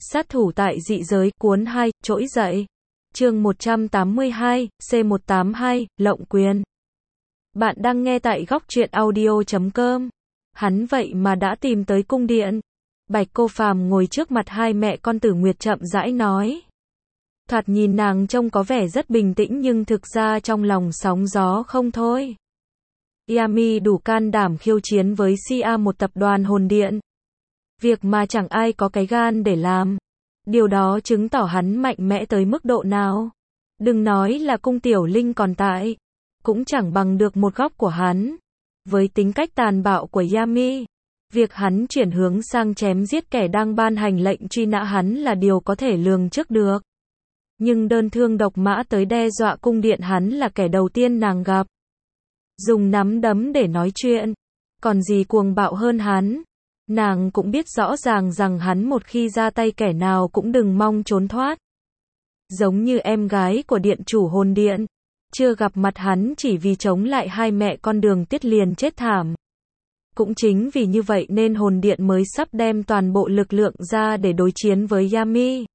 Sát thủ tại dị giới, cuốn 2, trỗi dậy. Chương 182, C182, Lộng quyền. Bạn đang nghe tại góc truyện audio.com. Hắn vậy mà đã tìm tới cung điện. Bạch Cô Phàm ngồi trước mặt hai mẹ con Tử Nguyệt chậm rãi nói. Thoạt nhìn nàng trông có vẻ rất bình tĩnh nhưng thực ra trong lòng sóng gió không thôi. Yami đủ can đảm khiêu chiến với Sia, một tập đoàn hồn điện. Việc mà chẳng ai có cái gan để làm. Điều đó chứng tỏ hắn mạnh mẽ tới mức độ nào. Đừng nói là cung tiểu linh còn tại, cũng chẳng bằng được một góc của hắn. Với tính cách tàn bạo của Yami, việc hắn chuyển hướng sang chém giết kẻ đang ban hành lệnh truy nã hắn là điều có thể lường trước được. Nhưng đơn thương độc mã tới đe dọa cung điện hắn là kẻ đầu tiên nàng gặp. Dùng nắm đấm để nói chuyện, còn gì cuồng bạo hơn hắn. Nàng cũng biết rõ ràng rằng hắn một khi ra tay kẻ nào cũng đừng mong trốn thoát. Giống như em gái của điện chủ hồn điện, chưa gặp mặt hắn chỉ vì chống lại hai mẹ con Đường Tiết liền chết thảm. Cũng chính vì như vậy nên hồn điện mới sắp đem toàn bộ lực lượng ra để đối chiến với Yami.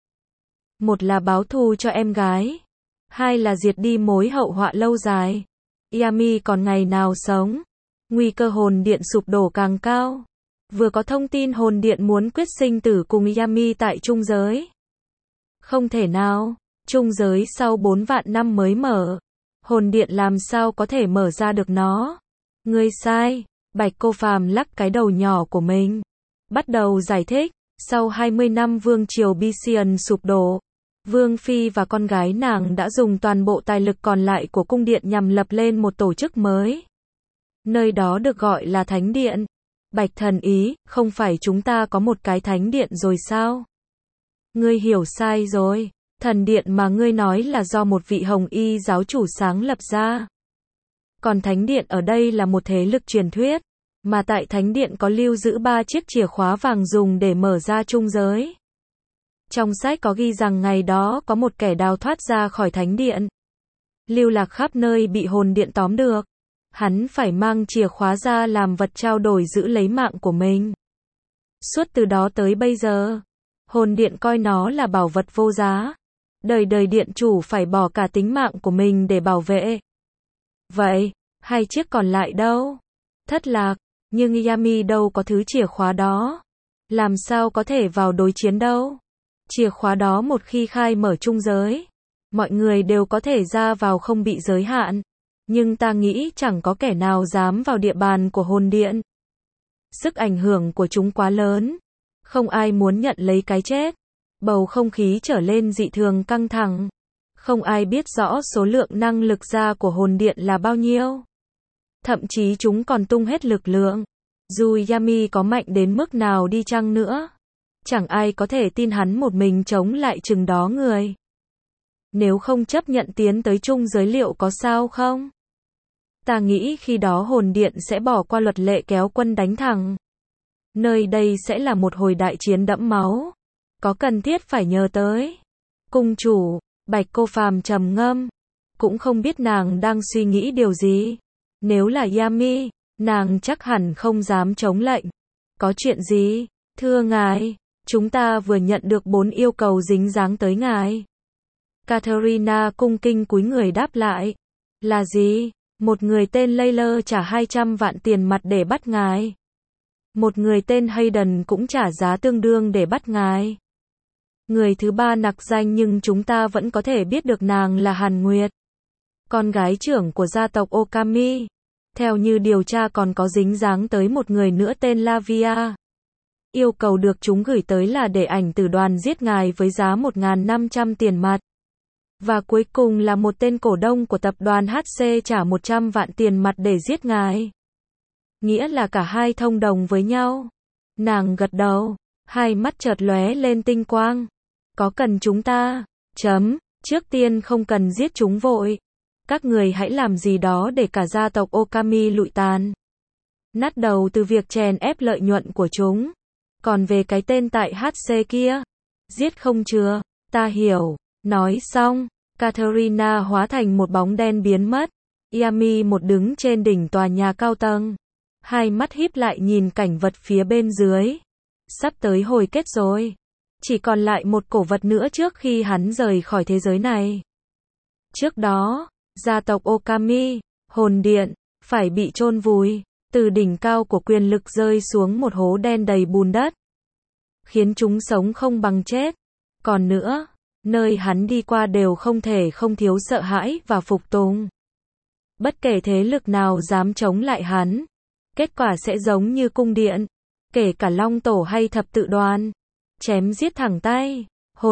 Một là báo thù cho em gái, hai là diệt đi mối hậu họa lâu dài. Yami còn ngày nào sống, nguy cơ hồn điện sụp đổ càng cao. Vừa có thông tin hồn điện muốn quyết sinh tử cùng Yami tại trung giới. Không thể nào, trung giới sau 4 vạn năm mới mở. Hồn điện làm sao có thể mở ra được nó? Ngươi sai. Bạch Cô Phàm lắc cái đầu nhỏ của mình, bắt đầu giải thích. Sau 20 năm vương triều Bisian sụp đổ, Vương Phi và con gái nàng đã dùng toàn bộ tài lực còn lại của cung điện nhằm lập lên một tổ chức mới. Nơi đó được gọi là Thánh Điện. Bạch thần ý, không phải chúng ta có một cái thánh điện rồi sao? Ngươi hiểu sai rồi. Thần điện mà ngươi nói là do một vị hồng y giáo chủ sáng lập ra. Còn thánh điện ở đây là một thế lực truyền thuyết, mà tại thánh điện có lưu giữ 3 chiếc chìa khóa vàng dùng để mở ra trung giới. Trong sách có ghi rằng ngày đó có một kẻ đào thoát ra khỏi thánh điện, lưu lạc khắp nơi bị hồn điện tóm được. Hắn phải mang chìa khóa ra làm vật trao đổi giữ lấy mạng của mình. Suốt từ đó tới bây giờ, hồn điện coi nó là bảo vật vô giá. Đời đời điện chủ phải bỏ cả tính mạng của mình để bảo vệ. Vậy, hai chiếc còn lại đâu? Thất lạc, nhưng Yami đâu có thứ chìa khóa đó. Làm sao có thể vào đối chiến đâu? Chìa khóa đó một khi khai mở trung giới, mọi người đều có thể ra vào không bị giới hạn. Nhưng ta nghĩ chẳng có kẻ nào dám vào địa bàn của hồn điện. Sức ảnh hưởng của chúng quá lớn. Không ai muốn nhận lấy cái chết. Bầu không khí trở lên dị thường căng thẳng. Không ai biết rõ số lượng năng lực ra của hồn điện là bao nhiêu. Thậm chí chúng còn tung hết lực lượng. Dù Yami có mạnh đến mức nào đi chăng nữa, chẳng ai có thể tin hắn một mình chống lại chừng đó người. Nếu không chấp nhận tiến tới trung giới liệu có sao không? Ta nghĩ khi đó hồn điện sẽ bỏ qua luật lệ kéo quân đánh thẳng. Nơi đây sẽ là một hồi đại chiến đẫm máu. Có cần thiết phải nhờ tới cung chủ? Bạch Cô Phàm trầm ngâm, cũng không biết nàng đang suy nghĩ điều gì. Nếu là Yami, nàng chắc hẳn không dám chống lệnh. Có chuyện gì? Thưa ngài, chúng ta vừa nhận được 4 yêu cầu dính dáng tới ngài. Katerina cung kinh cúi người đáp lại. Là gì? Một người tên Layla trả 200 vạn tiền mặt để bắt ngài. Một người tên Hayden cũng trả giá tương đương để bắt ngài. Người thứ ba nặc danh nhưng chúng ta vẫn có thể biết được nàng là Hàn Nguyệt, con gái trưởng của gia tộc Okami. Theo như điều tra còn có dính dáng tới một người nữa tên Lavia. Yêu cầu được chúng gửi tới là để ảnh tử đoàn giết ngài với giá 1.500 tiền mặt. Và cuối cùng là một tên cổ đông của tập đoàn HC trả 100 vạn tiền mặt để giết ngài. Nghĩa là cả hai thông đồng với nhau. Nàng gật đầu, hai mắt chợt lóe lên tinh quang. Có cần chúng ta? Trước tiên không cần giết chúng vội. Các người hãy làm gì đó để cả gia tộc Okami lụi tàn. Nát đầu từ việc chèn ép lợi nhuận của chúng. Còn về cái tên tại HC kia, giết không chưa? Ta hiểu. Nói xong, Katerina hóa thành một bóng đen biến mất. Yami một đứng trên đỉnh tòa nhà cao tầng, hai mắt híp lại nhìn cảnh vật phía bên dưới. Sắp tới hồi kết rồi. Chỉ còn lại một cổ vật nữa trước khi hắn rời khỏi thế giới này. Trước đó, gia tộc Okami, hồn điện, phải bị chôn vùi, từ đỉnh cao của quyền lực rơi xuống một hố đen đầy bùn đất, khiến chúng sống không bằng chết. Còn nữa, nơi hắn đi qua đều không thể không thiếu sợ hãi và phục tùng. Bất kể thế lực nào dám chống lại hắn, kết quả sẽ giống như cung điện, kể cả Long Tổ hay thập tự đoàn, chém giết thẳng tay.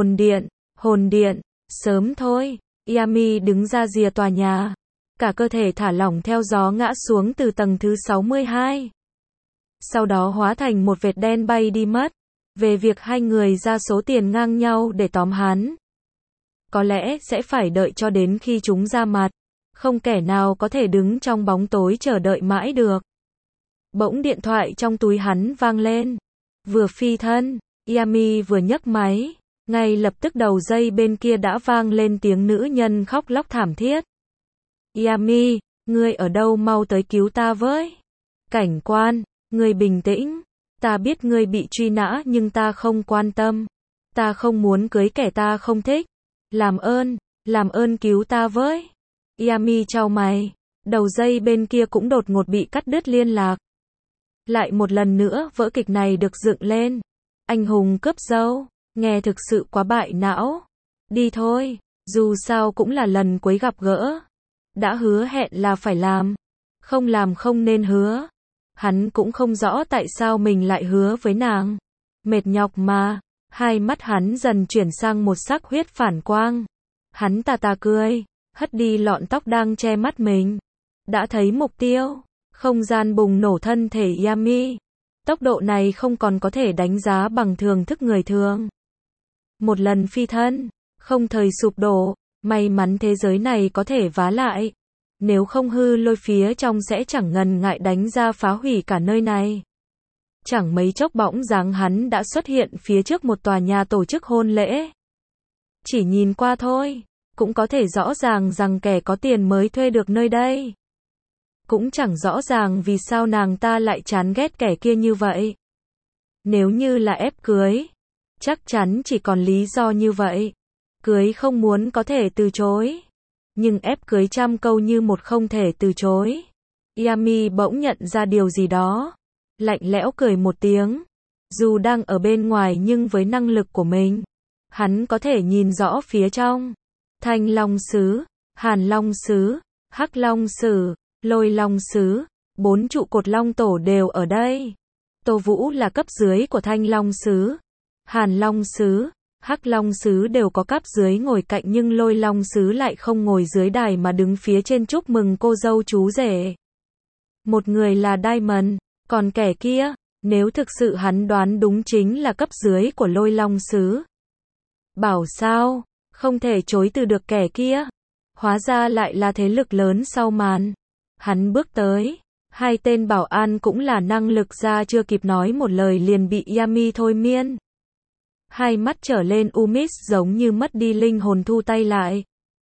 Hồn điện, sớm thôi. Yami đứng ra rìa tòa nhà, cả cơ thể thả lỏng theo gió ngã xuống từ tầng thứ 62. Sau đó hóa thành một vệt đen bay đi mất. Về việc hai người ra số tiền ngang nhau để tóm hắn, có lẽ sẽ phải đợi cho đến khi chúng ra mặt. Không kẻ nào có thể đứng trong bóng tối chờ đợi mãi được. Bỗng điện thoại trong túi hắn vang lên. Vừa phi thân, Yami vừa nhấc máy, ngay lập tức đầu dây bên kia đã vang lên tiếng nữ nhân khóc lóc thảm thiết. Yami, ngươi ở đâu, mau tới cứu ta với. Cảnh quan, ngươi bình tĩnh. Ta biết ngươi bị truy nã nhưng ta không quan tâm. Ta không muốn cưới kẻ ta không thích. Làm ơn cứu ta với. Yami chau mày. Đầu dây bên kia cũng đột ngột bị cắt đứt liên lạc. Lại một lần nữa vở kịch này được dựng lên. Anh hùng cướp dâu, nghe thực sự quá bại não. Đi thôi, dù sao cũng là lần cuối gặp gỡ. Đã hứa hẹn là phải làm. Không làm không nên hứa. Hắn cũng không rõ tại sao mình lại hứa với nàng. Mệt nhọc mà. Hai mắt hắn dần chuyển sang một sắc huyết phản quang. Hắn tà cười, hất đi lọn tóc đang che mắt mình. Đã thấy mục tiêu. Không gian bùng nổ thân thể Yami. Tốc độ này không còn có thể đánh giá bằng thường thức người thường. Một lần phi thân, không thời sụp đổ, may mắn thế giới này có thể vá lại. Nếu không hư lôi phía trong sẽ chẳng ngần ngại đánh ra phá hủy cả nơi này. Chẳng mấy chốc bỗng dáng hắn đã xuất hiện phía trước một tòa nhà tổ chức hôn lễ. Chỉ nhìn qua thôi, cũng có thể rõ ràng rằng kẻ có tiền mới thuê được nơi đây. Cũng chẳng rõ ràng vì sao nàng ta lại chán ghét kẻ kia như vậy. Nếu như là ép cưới, chắc chắn chỉ còn lý do như vậy. Cưới không muốn có thể từ chối. Nhưng ép cưới trăm câu như một không thể từ chối. Yami bỗng nhận ra điều gì đó. Lạnh lẽo cười một tiếng. Dù đang ở bên ngoài nhưng với năng lực của mình, hắn có thể nhìn rõ phía trong. Thanh Long Sứ, Hàn Long Sứ, Hắc Long Sử, Lôi Long Sứ, 4 trụ cột Long Tổ đều ở đây. Tô Vũ là cấp dưới của Thanh Long Sứ. Hàn Long Sứ, Hắc Long Sứ đều có cấp dưới ngồi cạnh nhưng Lôi Long Sứ lại không ngồi dưới đài mà đứng phía trên chúc mừng cô dâu chú rể. Một người là Diamond, còn kẻ kia, nếu thực sự hắn đoán đúng chính là cấp dưới của Lôi Long Sứ. Bảo sao, không thể chối từ được kẻ kia. Hóa ra lại là thế lực lớn sau màn. Hắn bước tới, hai tên bảo an cũng là năng lực ra chưa kịp nói một lời liền bị Yami thôi miên. Hai mắt trở lên Umis giống như mất đi linh hồn thu tay lại.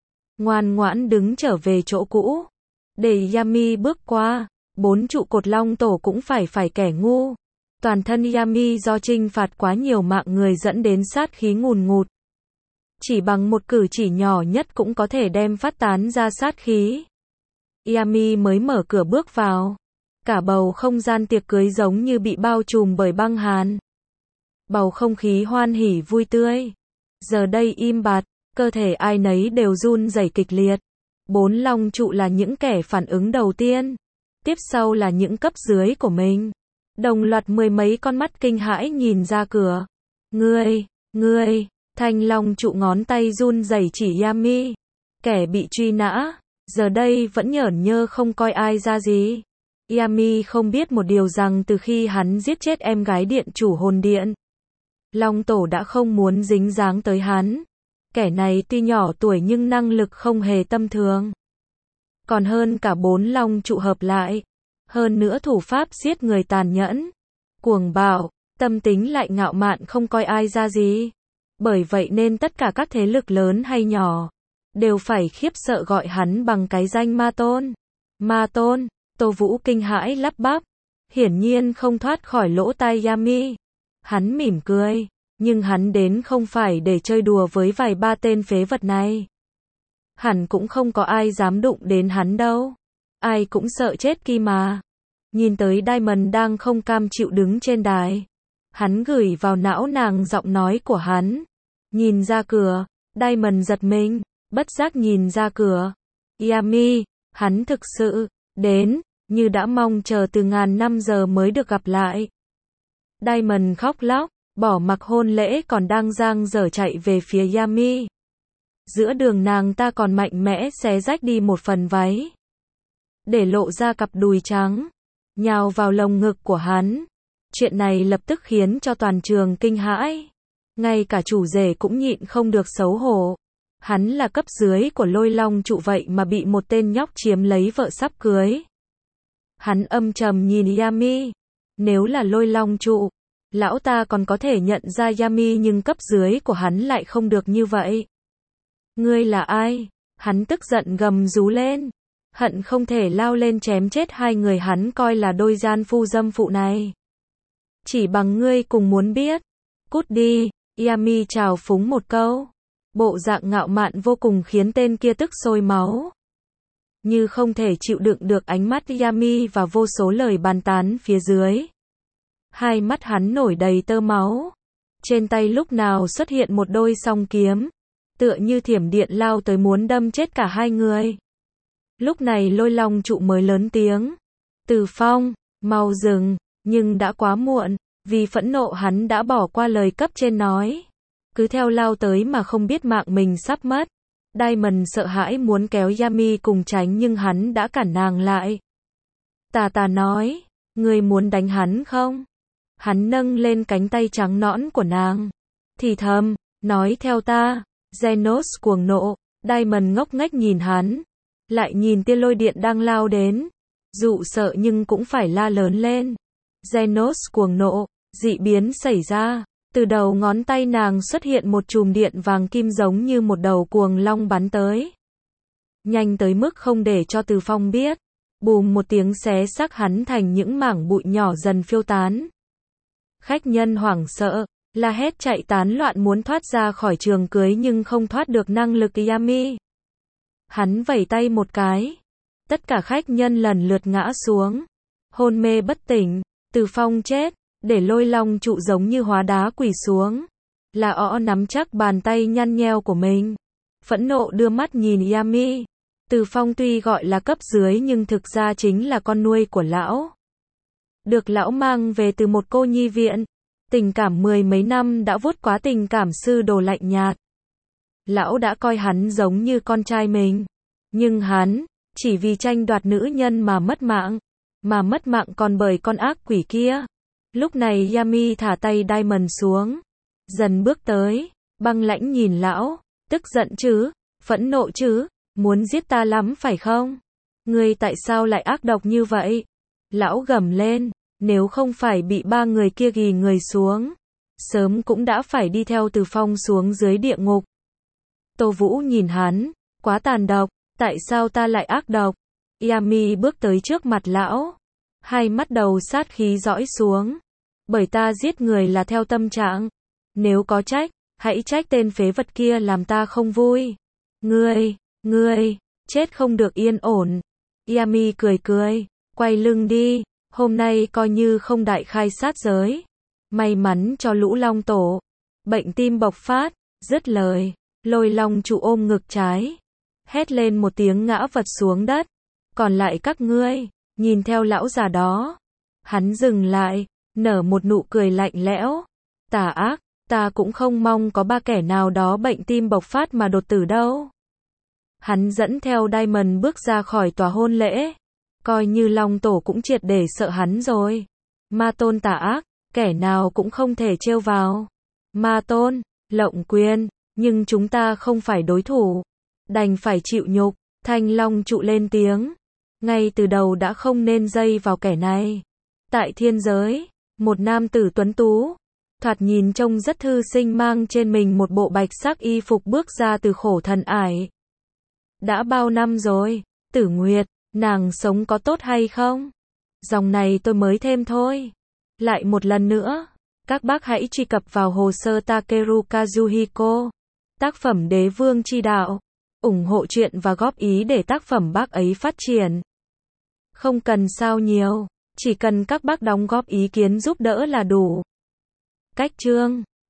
Ngoan ngoãn đứng trở về chỗ cũ. Để Yami bước qua, 4 trụ cột Long Tổ cũng phải kẻ ngu. Toàn thân Yami do trinh phạt quá nhiều mạng người dẫn đến sát khí ngùn ngụt. Chỉ bằng một cử chỉ nhỏ nhất cũng có thể đem phát tán ra sát khí. Yami mới mở cửa bước vào. Cả bầu không gian tiệc cưới giống như bị bao trùm bởi băng hàn. Bầu không khí hoan hỉ vui tươi. Giờ đây im bặt, cơ thể ai nấy đều run rẩy kịch liệt. 4 long trụ là những kẻ phản ứng đầu tiên. Tiếp sau là những cấp dưới của mình. Đồng loạt mười mấy con mắt kinh hãi nhìn ra cửa. Ngươi, Thanh Long trụ ngón tay run rẩy chỉ Yami. Kẻ bị truy nã, giờ đây vẫn nhởn nhơ không coi ai ra gì. Yami không biết một điều rằng từ khi hắn giết chết em gái điện chủ hồn điện, Long Tổ đã không muốn dính dáng tới hắn. Kẻ này tuy nhỏ tuổi nhưng năng lực không hề tầm thường. Còn hơn cả 4 long trụ hợp lại. Hơn nữa thủ pháp giết người tàn nhẫn, cuồng bạo, tâm tính lại ngạo mạn không coi ai ra gì. Bởi vậy nên tất cả các thế lực lớn hay nhỏ đều phải khiếp sợ gọi hắn bằng cái danh Ma Tôn. Ma Tôn, Tô Vũ kinh hãi lắp bắp, hiển nhiên không thoát khỏi lỗ tai Yami. Hắn mỉm cười, nhưng hắn đến không phải để chơi đùa với vài ba tên phế vật này. Hẳn cũng không có ai dám đụng đến hắn đâu. Ai cũng sợ chết kia mà. Nhìn tới Diamond đang không cam chịu đứng trên đài. Hắn gửi vào não nàng giọng nói của hắn. Nhìn ra cửa, Diamond giật mình, bất giác nhìn ra cửa. Yami, hắn thực sự đến, như đã mong chờ từ ngàn năm giờ mới được gặp lại. Diamond khóc lóc, bỏ mặc hôn lễ còn đang dang dở chạy về phía Yami. Giữa đường nàng ta còn mạnh mẽ xé rách đi một phần váy, để lộ ra cặp đùi trắng, nhào vào lồng ngực của hắn. Chuyện này lập tức khiến cho toàn trường kinh hãi. Ngay cả chủ rể cũng nhịn không được xấu hổ. Hắn là cấp dưới của Lôi Long Trụ vậy mà bị một tên nhóc chiếm lấy vợ sắp cưới. Hắn âm trầm nhìn Yami. Nếu là Lôi Long Trụ, lão ta còn có thể nhận ra Yami, nhưng cấp dưới của hắn lại không được như vậy. Ngươi là ai? Hắn tức giận gầm rú lên. Hận không thể lao lên chém chết hai người hắn coi là đôi gian phu dâm phụ này. Chỉ bằng ngươi cùng muốn biết. Cút đi, Yami trào phúng một câu. Bộ dạng ngạo mạn vô cùng khiến tên kia tức sôi máu. Như không thể chịu đựng được ánh mắt Yami và vô số lời bàn tán phía dưới. Hai mắt hắn nổi đầy tơ máu. Trên tay lúc nào xuất hiện một đôi song kiếm, tựa như thiểm điện lao tới muốn đâm chết cả hai người. Lúc này Lôi Long Trụ mới lớn tiếng. Từ Phong, mau dừng, nhưng đã quá muộn, vì phẫn nộ hắn đã bỏ qua lời cấp trên nói. Cứ theo lao tới mà không biết mạng mình sắp mất. Diamond sợ hãi muốn kéo Yami cùng tránh nhưng hắn đã cản nàng lại. Tà tà nói, ngươi muốn đánh hắn không? Hắn nâng lên cánh tay trắng nõn của nàng. Thì thầm, nói theo ta. Zenos cuồng nộ. Diamond ngốc nghếch nhìn hắn. Lại nhìn tia lôi điện đang lao đến. Dụ sợ nhưng cũng phải la lớn lên. Zenos cuồng nộ. Dị biến xảy ra. Từ đầu ngón tay nàng xuất hiện một chùm điện vàng kim giống như một đầu cuồng long bắn tới. Nhanh tới mức không để cho Từ Phong biết. Bùm một tiếng xé xác hắn thành những mảng bụi nhỏ dần phiêu tán. Khách nhân hoảng sợ, la hét chạy tán loạn muốn thoát ra khỏi trường cưới nhưng không thoát được năng lực Yami. Hắn vẩy tay một cái. Tất cả khách nhân lần lượt ngã xuống. Hôn mê bất tỉnh. Từ Phong chết. Để Lôi Long Trụ giống như hóa đá quỳ xuống. La nắm chắc bàn tay nhăn nheo của mình. Phẫn nộ đưa mắt nhìn Yami. Từ Phong tuy gọi là cấp dưới nhưng thực ra chính là con nuôi của lão. Được lão mang về từ một cô nhi viện. Tình cảm mười mấy năm đã vút quá tình cảm sư đồ lạnh nhạt. Lão đã coi hắn giống như con trai mình. Nhưng hắn, chỉ vì tranh đoạt nữ nhân mà mất mạng. Mà mất mạng còn bởi con ác quỷ kia. Lúc này Yami thả tay Diamond xuống. Dần bước tới, băng lãnh nhìn lão. Tức giận chứ? Phẫn nộ chứ? Muốn giết ta lắm phải không? Ngươi tại sao lại ác độc như vậy? Lão gầm lên. Nếu không phải bị ba người kia ghì người xuống, sớm cũng đã phải đi theo Từ Phong xuống dưới địa ngục. Tô Vũ nhìn hắn. Quá tàn độc. Tại sao ta lại ác độc? Yami bước tới trước mặt lão. Hai mắt đầu sát khí dõi xuống. Bởi ta giết người là theo tâm trạng. Nếu có trách, hãy trách tên phế vật kia làm ta không vui. Ngươi, chết không được yên ổn. Yami cười cười, quay lưng đi. Hôm nay coi như không đại khai sát giới. May mắn cho Lũ Long Tổ. Bệnh tim bộc phát, dứt lời. Lôi Long Trụ ôm ngực trái. Hét lên một tiếng ngã vật xuống đất. Còn lại các ngươi, nhìn theo lão già đó. Hắn dừng lại, nở một nụ cười lạnh lẽo. Tà ác, ta cũng không mong có ba kẻ nào đó bệnh tim bộc phát mà đột tử đâu. Hắn dẫn theo Diamond bước ra khỏi tòa hôn lễ. Coi như Long Tổ cũng triệt để sợ hắn rồi. Ma Tôn tà ác, kẻ nào cũng không thể trêu vào. Ma Tôn, Lộng Quyền, nhưng chúng ta không phải đối thủ. Đành phải chịu nhục. Thanh Long Trụ lên tiếng. Ngay từ đầu đã không nên dây vào kẻ này. Tại thiên giới, một nam tử tuấn tú, thoạt nhìn trông rất thư sinh mang trên mình một bộ bạch sắc y phục bước ra từ khổ thần ải. Đã bao năm rồi, Tử Nguyệt, nàng sống có tốt hay không? Dòng này tôi mới thêm thôi. Lại một lần nữa, Các bác hãy truy cập vào hồ sơ Takeru Kazuhiko. Tác phẩm Đế vương chi đạo. Ủng hộ truyện và góp ý để tác phẩm bác ấy phát triển. Không cần sao nhiều, chỉ cần các bác đóng góp ý kiến giúp đỡ là đủ. Cách chương